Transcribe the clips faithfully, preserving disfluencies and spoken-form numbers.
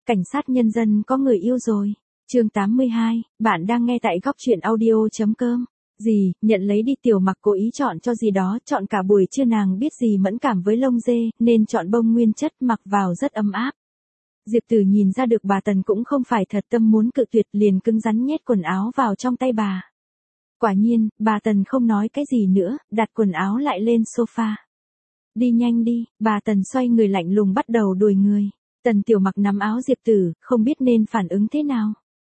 cảnh sát nhân dân có người yêu rồi. Chương tám mươi hai, bạn đang nghe tại góc truyện audio chấm com. Gì, nhận lấy đi. Tiểu Mặc cố ý chọn cho gì đó, chọn cả buổi trưa. Nàng biết gì mẫn cảm với lông dê, nên chọn bông nguyên chất, mặc vào rất ấm áp. Diệp Tử nhìn ra được bà Tần cũng không phải thật tâm muốn cự tuyệt, liền cứng rắn nhét quần áo vào trong tay bà. Quả nhiên, bà Tần không nói cái gì nữa, đặt quần áo lại lên sofa. Đi nhanh đi. Bà Tần xoay người lạnh lùng bắt đầu đuổi người. Tần Tiểu Mặc nắm áo Diệp Tử, không biết nên phản ứng thế nào.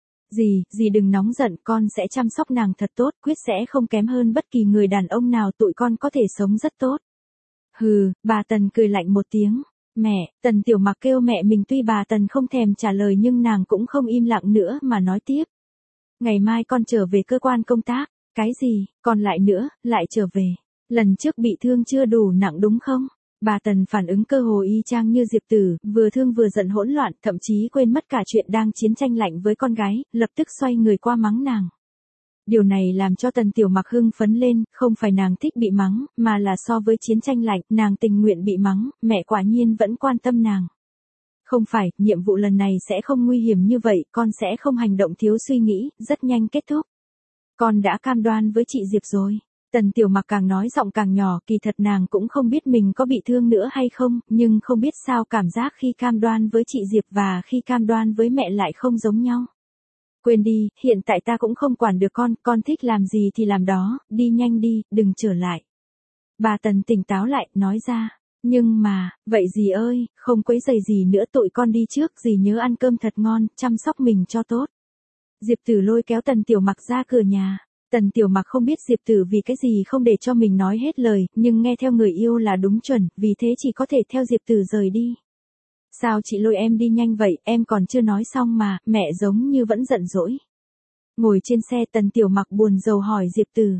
Dì, dì đừng nóng giận, con sẽ chăm sóc nàng thật tốt, quyết sẽ không kém hơn bất kỳ người đàn ông nào, tụi con có thể sống rất tốt. Hừ, bà Tần cười lạnh một tiếng. Mẹ, Tần Tiểu Mặc kêu mẹ mình, tuy bà Tần không thèm trả lời nhưng nàng cũng không im lặng nữa mà nói tiếp. Ngày mai con trở về cơ quan công tác. Cái gì, còn lại nữa, lại trở về. Lần trước bị thương chưa đủ nặng đúng không? Bà Tần phản ứng cơ hồ y chang như Diệp Tử, vừa thương vừa giận hỗn loạn, thậm chí quên mất cả chuyện đang chiến tranh lạnh với con gái, lập tức xoay người qua mắng nàng. Điều này làm cho Tần Tiểu Mặc hưng phấn lên, không phải nàng thích bị mắng, mà là so với chiến tranh lạnh, nàng tình nguyện bị mắng, mẹ quả nhiên vẫn quan tâm nàng. Không phải, nhiệm vụ lần này sẽ không nguy hiểm như vậy, con sẽ không hành động thiếu suy nghĩ, rất nhanh kết thúc. Con đã cam đoan với chị Diệp rồi. Tần Tiểu Mặc càng nói giọng càng nhỏ, kỳ thật nàng cũng không biết mình có bị thương nữa hay không, nhưng không biết sao cảm giác khi cam đoan với chị Diệp và khi cam đoan với mẹ lại không giống nhau. Quên đi, hiện tại ta cũng không quản được con, con thích làm gì thì làm đó, đi nhanh đi, đừng trở lại. Bà Tần tỉnh táo lại, nói ra, nhưng mà, vậy dì ơi, không quấy rầy gì nữa, tụi con đi trước, dì nhớ ăn cơm thật ngon, chăm sóc mình cho tốt. Diệp Tử lôi kéo Tần Tiểu Mặc ra cửa nhà. Tần Tiểu Mặc không biết Diệp Tử vì cái gì không để cho mình nói hết lời, nhưng nghe theo người yêu là đúng chuẩn, vì thế chỉ có thể theo Diệp Tử rời đi. Sao chị lôi em đi nhanh vậy, em còn chưa nói xong mà, mẹ giống như vẫn giận dỗi. Ngồi trên xe, Tần Tiểu Mặc buồn rầu hỏi Diệp Tử.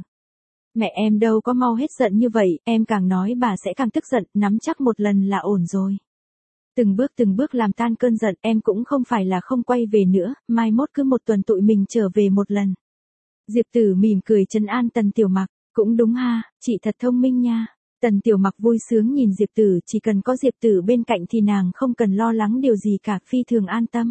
Mẹ em đâu có mau hết giận như vậy, em càng nói bà sẽ càng tức giận, nắm chắc một lần là ổn rồi. Từng bước từng bước làm tan cơn giận, em cũng không phải là không quay về nữa, mai mốt cứ một tuần tụi mình trở về một lần. Diệp Tử mỉm cười trấn an Tần Tiểu Mặc, cũng đúng ha, chị thật thông minh nha. Tần Tiểu Mặc vui sướng nhìn Diệp Tử, chỉ cần có Diệp Tử bên cạnh thì nàng không cần lo lắng điều gì cả, phi thường an tâm.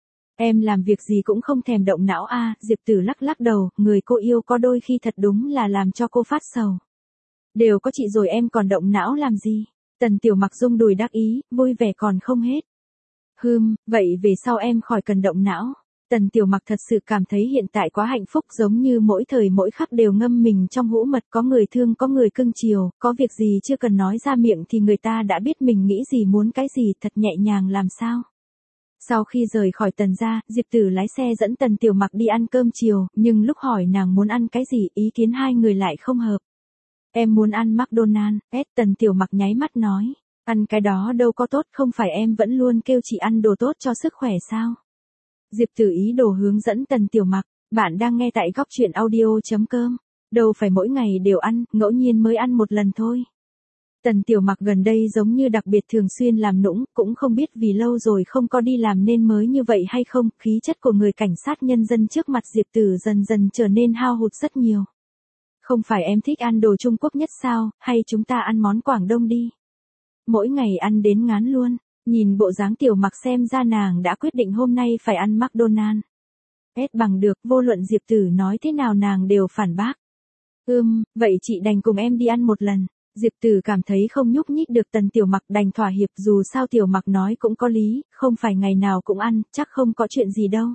Em làm việc gì cũng không thèm động não a. À, Diệp Tử lắc lắc đầu, người cô yêu có đôi khi thật đúng là làm cho cô phát sầu. Đều có chị rồi em còn động não làm gì? Tần Tiểu Mặc rung đùi đắc ý, vui vẻ còn không hết. Hừm, vậy về sau em khỏi cần động não. Tần Tiểu Mặc thật sự cảm thấy hiện tại quá hạnh phúc, giống như mỗi thời mỗi khắc đều ngâm mình trong hũ mật, có người thương, có người cưng chiều, có việc gì chưa cần nói ra miệng thì người ta đã biết mình nghĩ gì muốn cái gì, thật nhẹ nhàng làm sao. Sau khi rời khỏi Tần gia, Diệp Tử lái xe dẫn Tần Tiểu Mặc đi ăn cơm chiều, nhưng lúc hỏi nàng muốn ăn cái gì, ý kiến hai người lại không hợp. Em muốn ăn McDonald's, S. Tần Tiểu Mặc nháy mắt nói, ăn cái đó đâu có tốt, không phải em vẫn luôn kêu chị ăn đồ tốt cho sức khỏe sao? Diệp Tử ý đồ hướng dẫn Tần Tiểu Mặc, bạn đang nghe tại góc truyện audio chấm com, đâu phải mỗi ngày đều ăn, ngẫu nhiên mới ăn một lần thôi. Tần Tiểu Mặc gần đây giống như đặc biệt thường xuyên làm nũng, cũng không biết vì lâu rồi không có đi làm nên mới như vậy hay không, khí chất của người cảnh sát nhân dân trước mặt Diệp Tử dần dần trở nên hao hụt rất nhiều. Không phải em thích ăn đồ Trung Quốc nhất sao, hay chúng ta ăn món Quảng Đông đi. Mỗi ngày ăn đến ngán luôn. Nhìn bộ dáng Tiểu Mặc xem ra nàng đã quyết định hôm nay phải ăn McDonald's. Hết bằng được, vô luận Diệp Tử nói thế nào nàng đều phản bác. Ừm, vậy chị đành cùng em đi ăn một lần. Diệp Tử cảm thấy không nhúc nhích được, Tần Tiểu Mặc đành thỏa hiệp, dù sao Tiểu Mặc nói cũng có lý, không phải ngày nào cũng ăn, chắc không có chuyện gì đâu.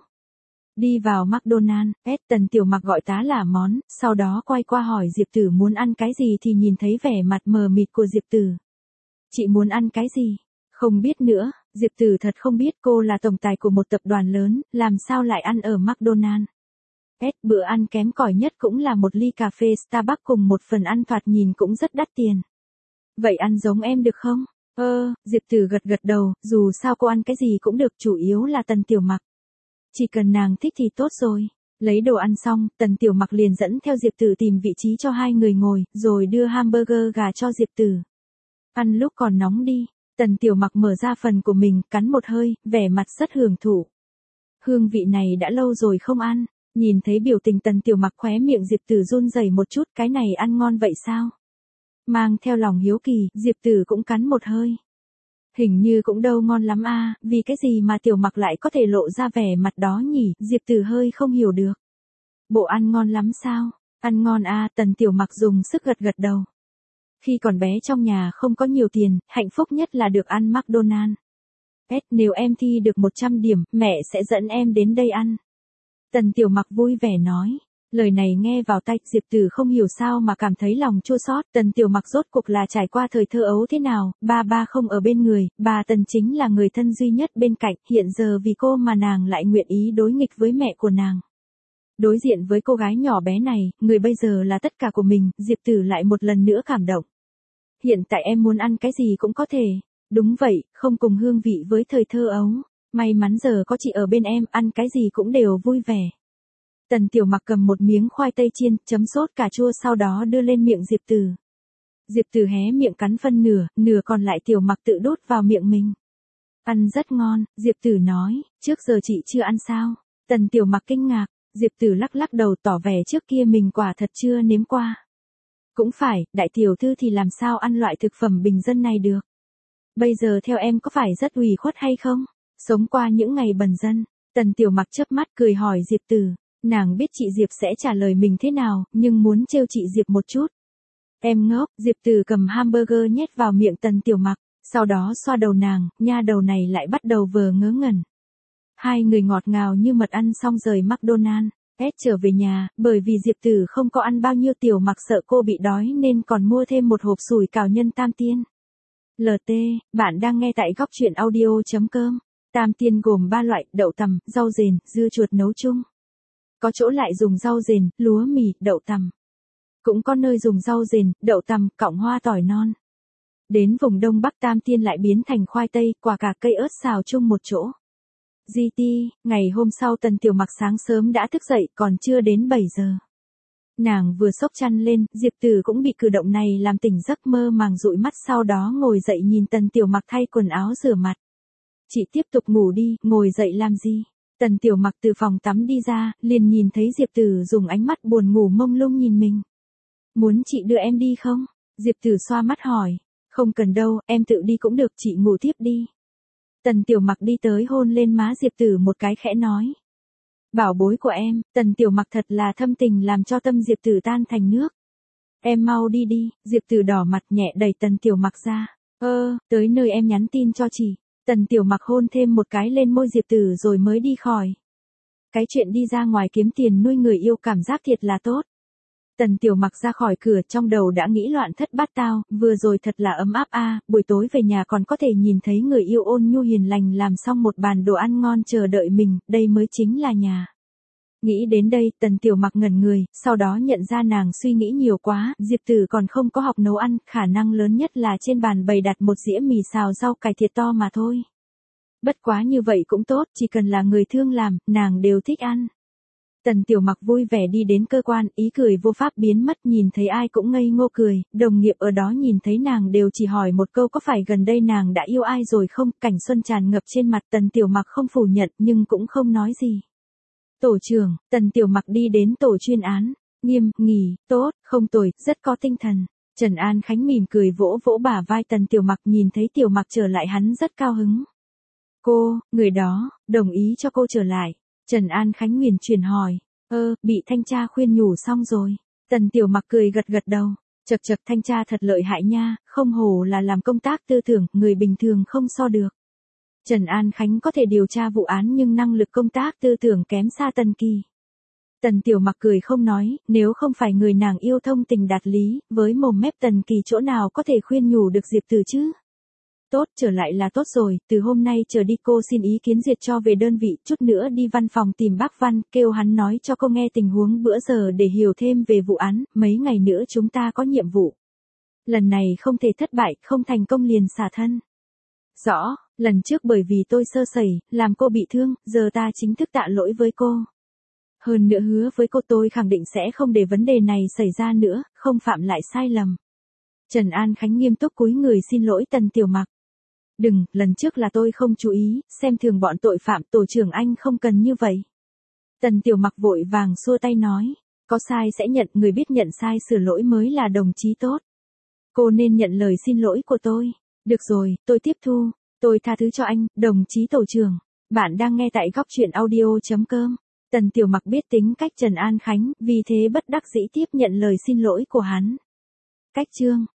Đi vào McDonald's, S. Tần Tiểu Mặc gọi tá là món, sau đó quay qua hỏi Diệp Tử muốn ăn cái gì thì nhìn thấy vẻ mặt mờ mịt của Diệp Tử. Chị muốn ăn cái gì? Không biết nữa, Diệp Tử thật không biết, cô là tổng tài của một tập đoàn lớn, làm sao lại ăn ở McDonald's. S. Bữa ăn kém cỏi nhất cũng là một ly cà phê Starbucks cùng một phần ăn thoạt nhìn cũng rất đắt tiền. Vậy ăn giống em được không? Ơ, Diệp Tử gật gật đầu, dù sao cô ăn cái gì cũng được, chủ yếu là Tần Tiểu Mặc. Chỉ cần nàng thích thì tốt rồi. Lấy đồ ăn xong, Tần Tiểu Mặc liền dẫn theo Diệp Tử tìm vị trí cho hai người ngồi, rồi đưa hamburger gà cho Diệp Tử. Ăn lúc còn nóng đi. Tần Tiểu Mặc mở ra phần của mình, cắn một hơi, vẻ mặt rất hưởng thụ. Hương vị này đã lâu rồi không ăn. Nhìn thấy biểu tình Tần Tiểu Mặc, khóe miệng Diệp Tử run rẩy một chút, cái này ăn ngon vậy sao? Mang theo lòng hiếu kỳ, Diệp Tử cũng cắn một hơi. Hình như cũng đâu ngon lắm a, vì cái gì mà Tiểu Mặc lại có thể lộ ra vẻ mặt đó nhỉ, Diệp Tử hơi không hiểu được. Bộ ăn ngon lắm sao? Ăn ngon a, Tần Tiểu Mặc dùng sức gật gật đầu. Khi còn bé trong nhà không có nhiều tiền, hạnh phúc nhất là được ăn McDonald's. S, nếu em thi được một trăm điểm, mẹ sẽ dẫn em đến đây ăn. Tần Tiểu Mặc vui vẻ nói. Lời này nghe vào tai, Diệp Tử không hiểu sao mà cảm thấy lòng chua xót. Tần Tiểu Mặc rốt cuộc là trải qua thời thơ ấu thế nào, ba ba không ở bên người, bà Tần chính là người thân duy nhất bên cạnh, hiện giờ vì cô mà nàng lại nguyện ý đối nghịch với mẹ của nàng. Đối diện với cô gái nhỏ bé này, người bây giờ là tất cả của mình, Diệp Tử lại một lần nữa cảm động. Hiện tại em muốn ăn cái gì cũng có thể. Đúng vậy, không cùng hương vị với thời thơ ấu. May mắn giờ có chị ở bên em, ăn cái gì cũng đều vui vẻ. Tần Tiểu Mặc cầm một miếng khoai tây chiên, chấm sốt cà chua sau đó đưa lên miệng Diệp Tử. Diệp Tử hé miệng cắn phân nửa, nửa còn lại Tiểu Mặc tự đút vào miệng mình. Ăn rất ngon, Diệp Tử nói, trước giờ chị chưa ăn sao? Tần Tiểu Mặc kinh ngạc, Diệp Tử lắc lắc đầu tỏ vẻ trước kia mình quả thật chưa nếm qua. Cũng phải, đại tiểu thư thì làm sao ăn loại thực phẩm bình dân này được. Bây giờ theo em có phải rất ủy khuất hay không? Sống qua những ngày bần dân, Tần Tiểu Mặc chớp mắt cười hỏi Diệp Tử. Nàng biết chị Diệp sẽ trả lời mình thế nào, nhưng muốn trêu chị Diệp một chút. Em ngốc, Diệp Tử cầm hamburger nhét vào miệng Tần Tiểu Mặc, sau đó xoa đầu nàng, nha đầu này lại bắt đầu vờ ngớ ngẩn. Hai người ngọt ngào như mật ăn xong rời McDonald's. S trở về nhà, bởi vì Diệp Tử không có ăn bao nhiêu, Tiểu Mặc sợ cô bị đói nên còn mua thêm một hộp sủi cảo nhân tam tiên. lờ tê, bạn đang nghe tại góc truyện audio chấm com. Tam tiên gồm ba loại, đậu tằm, rau dền, dưa chuột nấu chung. Có chỗ lại dùng rau dền, lúa mì, đậu tằm. Cũng có nơi dùng rau dền, đậu tằm, cọng hoa tỏi non. Đến vùng Đông Bắc tam tiên lại biến thành khoai tây, quả cà cây ớt xào chung một chỗ. giê tê, ngày hôm sau Tần Tiểu Mặc sáng sớm đã thức dậy, còn chưa đến bảy giờ. Nàng vừa xốc chăn lên, Diệp Tử cũng bị cử động này làm tỉnh giấc, mơ màng dụi mắt, sau đó ngồi dậy nhìn Tần Tiểu Mặc thay quần áo rửa mặt. Chị tiếp tục ngủ đi, ngồi dậy làm gì? Tần Tiểu Mặc từ phòng tắm đi ra, liền nhìn thấy Diệp Tử dùng ánh mắt buồn ngủ mông lung nhìn mình. Muốn chị đưa em đi không? Diệp Tử xoa mắt hỏi. Không cần đâu, em tự đi cũng được, chị ngủ tiếp đi. Tần Tiểu Mặc đi tới hôn lên má Diệp Tử một cái khẽ nói. Bảo bối của em, Tần Tiểu Mặc thật là thâm tình làm cho tâm Diệp Tử tan thành nước. Em mau đi đi, Diệp Tử đỏ mặt nhẹ đẩy Tần Tiểu Mặc ra. Ơ, tới nơi em nhắn tin cho chị. Tần Tiểu Mặc hôn thêm một cái lên môi Diệp Tử rồi mới đi khỏi. Cái chuyện đi ra ngoài kiếm tiền nuôi người yêu cảm giác thiệt là tốt. Tần Tiểu Mặc ra khỏi cửa trong đầu đã nghĩ loạn thất bát tao, vừa rồi thật là ấm áp a, buổi tối về nhà còn có thể nhìn thấy người yêu ôn nhu hiền lành làm xong một bàn đồ ăn ngon chờ đợi mình, đây mới chính là nhà. Nghĩ đến đây, Tần Tiểu Mặc ngẩn người, sau đó nhận ra nàng suy nghĩ nhiều quá, Diệp Tử còn không có học nấu ăn, khả năng lớn nhất là trên bàn bày đặt một dĩa mì xào rau cải thiệt to mà thôi. Bất quá như vậy cũng tốt, chỉ cần là người thương làm, nàng đều thích ăn. Tần Tiểu Mặc vui vẻ đi đến cơ quan, ý cười vô pháp biến mất, nhìn thấy ai cũng ngây ngô cười, đồng nghiệp ở đó nhìn thấy nàng đều chỉ hỏi một câu có phải gần đây nàng đã yêu ai rồi không, cảnh xuân tràn ngập trên mặt. Tần Tiểu Mặc không phủ nhận nhưng cũng không nói gì. Tổ trưởng, Tần Tiểu Mặc đi đến tổ chuyên án, nghiêm, nghỉ, tốt, không tồi, rất có tinh thần. Trần An Khánh mỉm cười vỗ vỗ bả vai Tần Tiểu Mặc, nhìn thấy Tiểu Mặc trở lại hắn rất cao hứng. Cô, người đó, đồng ý cho cô trở lại. Trần An Khánh nguyền chuyển hỏi, ơ, bị thanh tra khuyên nhủ xong rồi. Tần Tiểu Mặc cười gật gật đầu, chật chật thanh tra thật lợi hại nha, không hổ là làm công tác tư tưởng, người bình thường không so được. Trần An Khánh có thể điều tra vụ án nhưng năng lực công tác tư tưởng kém xa Tần Kỳ. Tần Tiểu Mặc cười không nói, nếu không phải người nàng yêu thông tình đạt lý, với mồm mép Tần Kỳ chỗ nào có thể khuyên nhủ được Diệp Tử chứ? Tốt, trở lại là tốt rồi, từ hôm nay trở đi cô xin ý kiến duyệt cho về đơn vị, chút nữa đi văn phòng tìm bác Văn, kêu hắn nói cho cô nghe tình huống bữa giờ để hiểu thêm về vụ án, mấy ngày nữa chúng ta có nhiệm vụ. Lần này không thể thất bại, không thành công liền xả thân. Rõ, lần trước bởi vì tôi sơ sẩy, làm cô bị thương, giờ ta chính thức tạ lỗi với cô. Hơn nữa hứa với cô tôi khẳng định sẽ không để vấn đề này xảy ra nữa, không phạm lại sai lầm. Trần An Khánh nghiêm túc cúi người xin lỗi Tần Tiểu Mặc. Đừng, lần trước là tôi không chú ý, xem thường bọn tội phạm, tổ trưởng anh không cần như vậy. Tần Tiểu Mặc vội vàng xua tay nói, có sai sẽ nhận, người biết nhận sai sửa lỗi mới là đồng chí tốt. Cô nên nhận lời xin lỗi của tôi. Được rồi, tôi tiếp thu. Tôi tha thứ cho anh, đồng chí tổ trưởng. Bạn đang nghe tại góc truyện audio.com. Tần Tiểu Mặc biết tính cách Trần An Khánh, vì thế bất đắc dĩ tiếp nhận lời xin lỗi của hắn. Cách chương